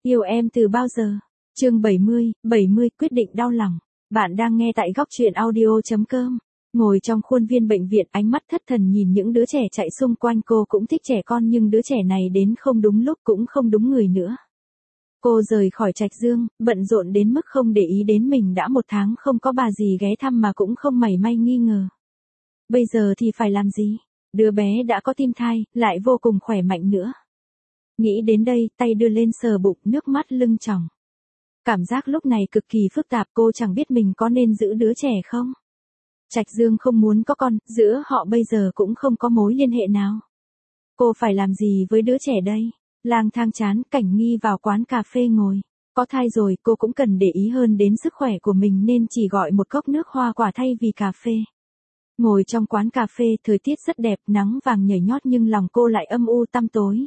Yêu em từ bao giờ? Chương 70 quyết định đau lòng. Bạn đang nghe tại góc truyện audio.com. Ngồi trong khuôn viên bệnh viện, ánh mắt thất thần nhìn những đứa trẻ chạy xung quanh. Cô cũng thích trẻ con nhưng đứa trẻ này đến không đúng lúc cũng không đúng người nữa. Cô rời khỏi Trạch Dương, bận rộn đến mức không để ý đến mình đã 1 tháng không có bà dì ghé thăm mà cũng không mảy may nghi ngờ. Bây giờ thì phải làm gì? Đứa bé đã có tim thai, lại vô cùng khỏe mạnh nữa. Nghĩ đến đây, tay đưa lên sờ bụng, nước mắt lưng tròng. Cảm giác lúc này cực kỳ phức tạp, cô chẳng biết mình có nên giữ đứa trẻ không. Trạch Dương không muốn có con, giữa họ bây giờ cũng không có mối liên hệ nào. Cô phải làm gì với đứa trẻ đây? Lang thang chán, Cảnh Nghi vào quán cà phê ngồi. Có thai rồi, cô cũng cần để ý hơn đến sức khỏe của mình nên chỉ gọi một cốc nước hoa quả thay vì cà phê. Ngồi trong quán cà phê, thời tiết rất đẹp, nắng vàng nhảy nhót nhưng lòng cô lại âm u tăm tối.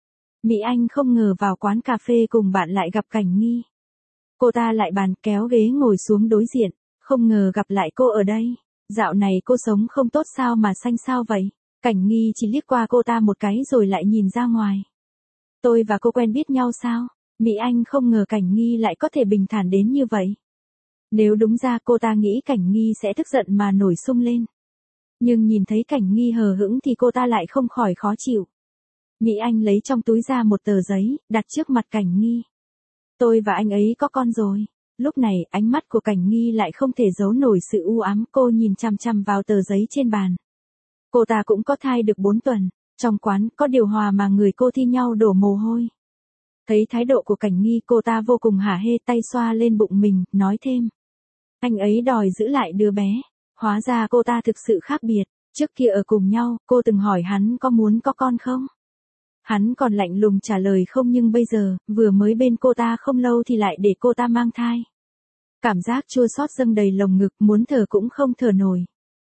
Mỹ Anh không ngờ vào quán cà phê cùng bạn lại gặp Cảnh Nghi. Cô ta lại bàn kéo ghế ngồi xuống đối diện, không ngờ gặp lại cô ở đây. Dạo này cô sống không tốt sao mà xanh sao vậy? Cảnh Nghi chỉ liếc qua cô ta một cái rồi lại nhìn ra ngoài. Tôi và cô quen biết nhau sao? Mỹ Anh không ngờ Cảnh Nghi lại có thể bình thản đến như vậy. Nếu đúng ra cô ta nghĩ Cảnh Nghi sẽ tức giận mà nổi sung lên. Nhưng nhìn thấy Cảnh Nghi hờ hững thì cô ta lại không khỏi khó chịu. Mỹ Anh lấy trong túi ra một tờ giấy, đặt trước mặt Cảnh Nghi. Tôi và anh ấy có con rồi. Lúc này, ánh mắt của Cảnh Nghi lại không thể giấu nổi sự u ám, cô nhìn chằm chằm vào tờ giấy trên bàn. Cô ta cũng có thai được 4 tuần, trong quán có điều hòa mà người cô thi nhau đổ mồ hôi. Thấy thái độ của Cảnh Nghi, cô ta vô cùng hả hê, tay xoa lên bụng mình, nói thêm. Anh ấy đòi giữ lại đứa bé. Hóa ra cô ta thực sự khác biệt, trước kia ở cùng nhau, cô từng hỏi hắn có muốn có con không? Hắn còn lạnh lùng trả lời không, nhưng bây giờ, vừa mới bên cô ta không lâu thì lại để cô ta mang thai. Cảm giác chua xót dâng đầy lồng ngực, muốn thở cũng không thở nổi.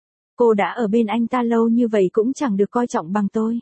Cô đã ở bên anh ta lâu như vậy cũng chẳng được coi trọng bằng tôi.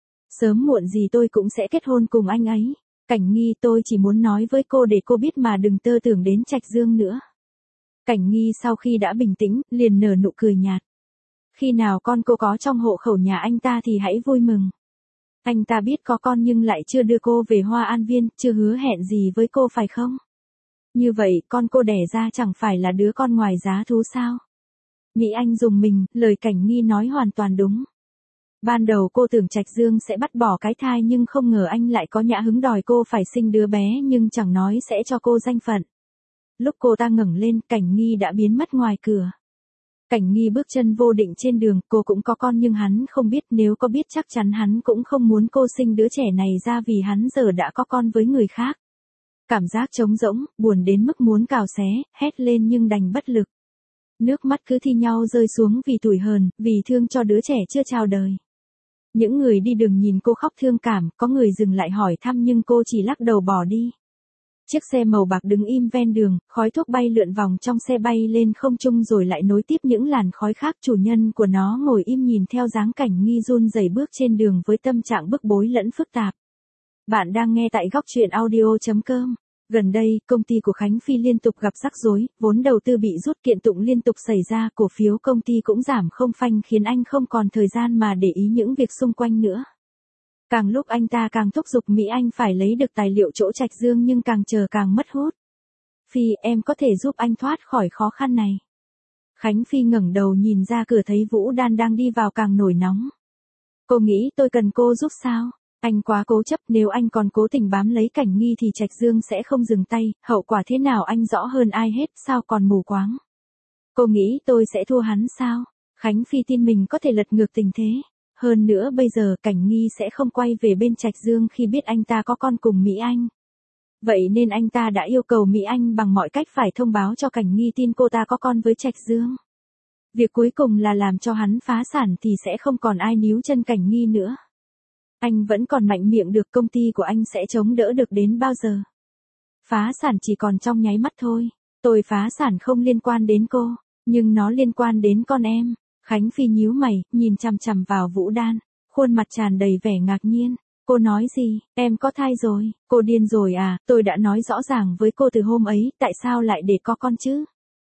Sớm muộn gì tôi cũng sẽ kết hôn cùng anh ấy. Cảnh Nghi, tôi chỉ muốn nói với cô để cô biết mà đừng tơ tưởng đến Trạch Dương nữa. Cảnh Nghi sau khi đã bình tĩnh, liền nở nụ cười nhạt. Khi nào con cô có trong hộ khẩu nhà anh ta thì hãy vui mừng. Anh ta biết có con nhưng lại chưa đưa cô về Hoa An Viên, chưa hứa hẹn gì với cô phải không? Như vậy, con cô đẻ ra chẳng phải là đứa con ngoài giá thú sao? Mỹ Anh dùng mình, lời Cảnh Nghi nói hoàn toàn đúng. Ban đầu cô tưởng Trạch Dương sẽ bắt bỏ cái thai nhưng không ngờ anh lại có nhã hứng đòi cô phải sinh đứa bé nhưng chẳng nói sẽ cho cô danh phận. Lúc cô ta ngẩng lên, Cảnh Nghi đã biến mất ngoài cửa. Cảnh Nghi bước chân vô định trên đường, cô cũng có con nhưng hắn không biết, nếu có biết chắc chắn hắn cũng không muốn cô sinh đứa trẻ này ra vì hắn giờ đã có con với người khác. Cảm giác trống rỗng, buồn đến mức muốn cào xé, hét lên nhưng đành bất lực. Nước mắt cứ thi nhau rơi xuống vì tủi hờn, vì thương cho đứa trẻ chưa chào đời. Những người đi đường nhìn cô khóc thương cảm, có người dừng lại hỏi thăm nhưng cô chỉ lắc đầu bỏ đi. Chiếc xe màu bạc đứng im ven đường, khói thuốc bay lượn vòng trong xe bay lên không trung rồi lại nối tiếp những làn khói khác. Chủ nhân của nó ngồi im nhìn theo dáng Cảnh Nghi run rẩy bước trên đường với tâm trạng bức bối lẫn phức tạp. Bạn đang nghe tại góc truyện audio.com. Gần đây, công ty của Khánh Phi liên tục gặp rắc rối, vốn đầu tư bị rút, kiện tụng liên tục xảy ra, cổ phiếu công ty cũng giảm không phanh khiến anh không còn thời gian mà để ý những việc xung quanh nữa. Càng lúc anh ta càng thúc giục Mỹ Anh phải lấy được tài liệu chỗ Trạch Dương nhưng càng chờ càng mất hút. Phi, em có thể giúp anh thoát khỏi khó khăn này. Khánh Phi ngẩng đầu nhìn ra cửa thấy Vũ Đan đang đi vào càng nổi nóng. Cô nghĩ tôi cần cô giúp sao? Anh quá cố chấp, nếu anh còn cố tình bám lấy Cảnh Nghi thì Trạch Dương sẽ không dừng tay, hậu quả thế nào anh rõ hơn ai hết, sao còn mù quáng. Cô nghĩ tôi sẽ thua hắn sao? Khánh Phi tin mình có thể lật ngược tình thế. Hơn nữa bây giờ Cảnh Nghi sẽ không quay về bên Trạch Dương khi biết anh ta có con cùng Mỹ Anh. Vậy nên anh ta đã yêu cầu Mỹ Anh bằng mọi cách phải thông báo cho Cảnh Nghi tin cô ta có con với Trạch Dương. Việc cuối cùng là làm cho hắn phá sản thì sẽ không còn ai níu chân Cảnh Nghi nữa. Anh vẫn còn mạnh miệng được, công ty của anh sẽ chống đỡ được đến bao giờ? Phá sản chỉ còn trong nháy mắt thôi. Tôi phá sản không liên quan đến cô, nhưng nó liên quan đến con em. Khánh Phi nhíu mày, nhìn chằm chằm vào Vũ Đan, khuôn mặt tràn đầy vẻ ngạc nhiên. Cô nói gì, em có thai rồi, cô điên rồi à, tôi đã nói rõ ràng với cô từ hôm ấy, tại sao lại để có con chứ?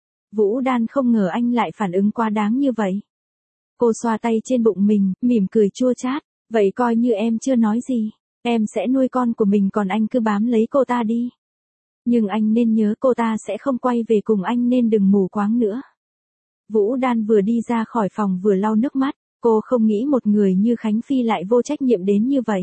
Vũ Đan không ngờ anh lại phản ứng quá đáng như vậy. Cô xoa tay trên bụng mình, mỉm cười chua chát, vậy coi như em chưa nói gì. Em sẽ nuôi con của mình còn anh cứ bám lấy cô ta đi. Nhưng anh nên nhớ cô ta sẽ không quay về cùng anh nên đừng mù quáng nữa. Vũ Đan vừa đi ra khỏi phòng vừa lau nước mắt, cô không nghĩ một người như Khánh Phi lại vô trách nhiệm đến như vậy.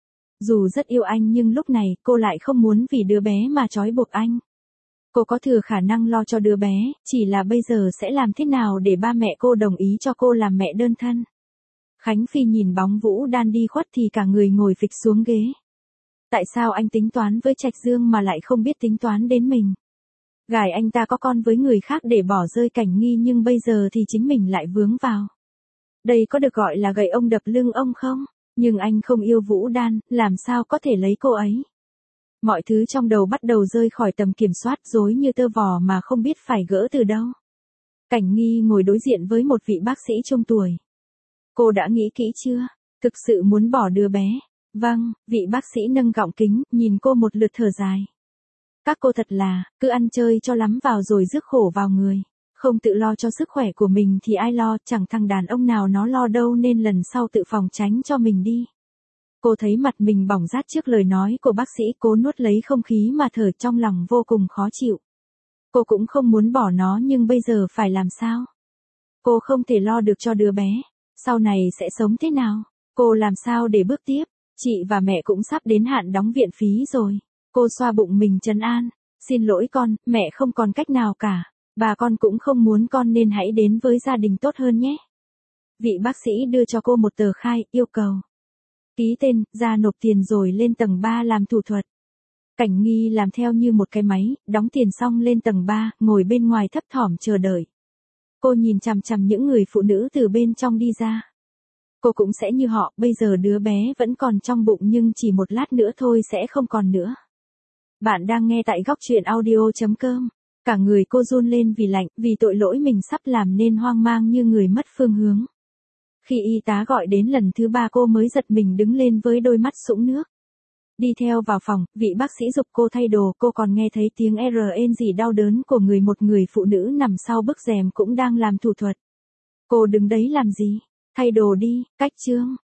Dù rất yêu anh nhưng lúc này cô lại không muốn vì đứa bé mà trói buộc anh. Cô có thừa khả năng lo cho đứa bé, chỉ là bây giờ sẽ làm thế nào để ba mẹ cô đồng ý cho cô làm mẹ đơn thân. Khánh Phi nhìn bóng Vũ Đan đi khuất thì cả người ngồi phịch xuống ghế. Tại sao anh tính toán với Trạch Dương mà lại không biết tính toán đến mình? Gài anh ta có con với người khác để bỏ rơi Cảnh Nghi nhưng bây giờ thì chính mình lại vướng vào. Đây có được gọi là gậy ông đập lưng ông không? Nhưng anh không yêu Vũ Đan, làm sao có thể lấy cô ấy? Mọi thứ trong đầu bắt đầu rơi khỏi tầm kiểm soát, rối như tơ vò mà không biết phải gỡ từ đâu. Cảnh Nghi ngồi đối diện với một vị bác sĩ trung tuổi. Cô đã nghĩ kỹ chưa? Thực sự muốn bỏ đứa bé? Vâng, vị bác sĩ nâng gọng kính, nhìn cô một lượt thở dài. Các cô thật là, cứ ăn chơi cho lắm vào rồi rước khổ vào người. Không tự lo cho sức khỏe của mình thì ai lo, chẳng thằng đàn ông nào nó lo đâu nên lần sau tự phòng tránh cho mình đi. Cô thấy mặt mình bỏng rát trước lời nói của bác sĩ, cố nuốt lấy không khí mà thở, trong lòng vô cùng khó chịu. Cô cũng không muốn bỏ nó nhưng bây giờ phải làm sao? Cô không thể lo được cho đứa bé. Sau này sẽ sống thế nào? Cô làm sao để bước tiếp? Chị và mẹ cũng sắp đến hạn đóng viện phí rồi. Cô xoa bụng mình trấn an. Xin lỗi con, mẹ không còn cách nào cả. Bà con cũng không muốn con nên hãy đến với gia đình tốt hơn nhé. Vị bác sĩ đưa cho cô một tờ khai, yêu cầu. Ký tên, ra nộp tiền rồi lên tầng 3 làm thủ thuật. Cảnh Nghi làm theo như một cái máy, đóng tiền xong lên tầng 3, ngồi bên ngoài thấp thỏm chờ đợi. Cô nhìn chằm chằm những người phụ nữ từ bên trong đi ra. Cô cũng sẽ như họ, bây giờ đứa bé vẫn còn trong bụng nhưng chỉ một lát nữa thôi sẽ không còn nữa. Bạn đang nghe tại góc truyện audio.com. Cả người cô run lên vì lạnh, vì tội lỗi mình sắp làm nên hoang mang như người mất phương hướng. Khi y tá gọi đến lần thứ 3 cô mới giật mình đứng lên với đôi mắt sũng nước. Đi theo vào phòng, vị bác sĩ giục cô thay đồ, cô còn nghe thấy tiếng rên rỉ đau đớn của một người phụ nữ nằm sau bức rèm cũng đang làm thủ thuật. Cô đứng đấy làm gì? Thay đồ đi, Cách Trương.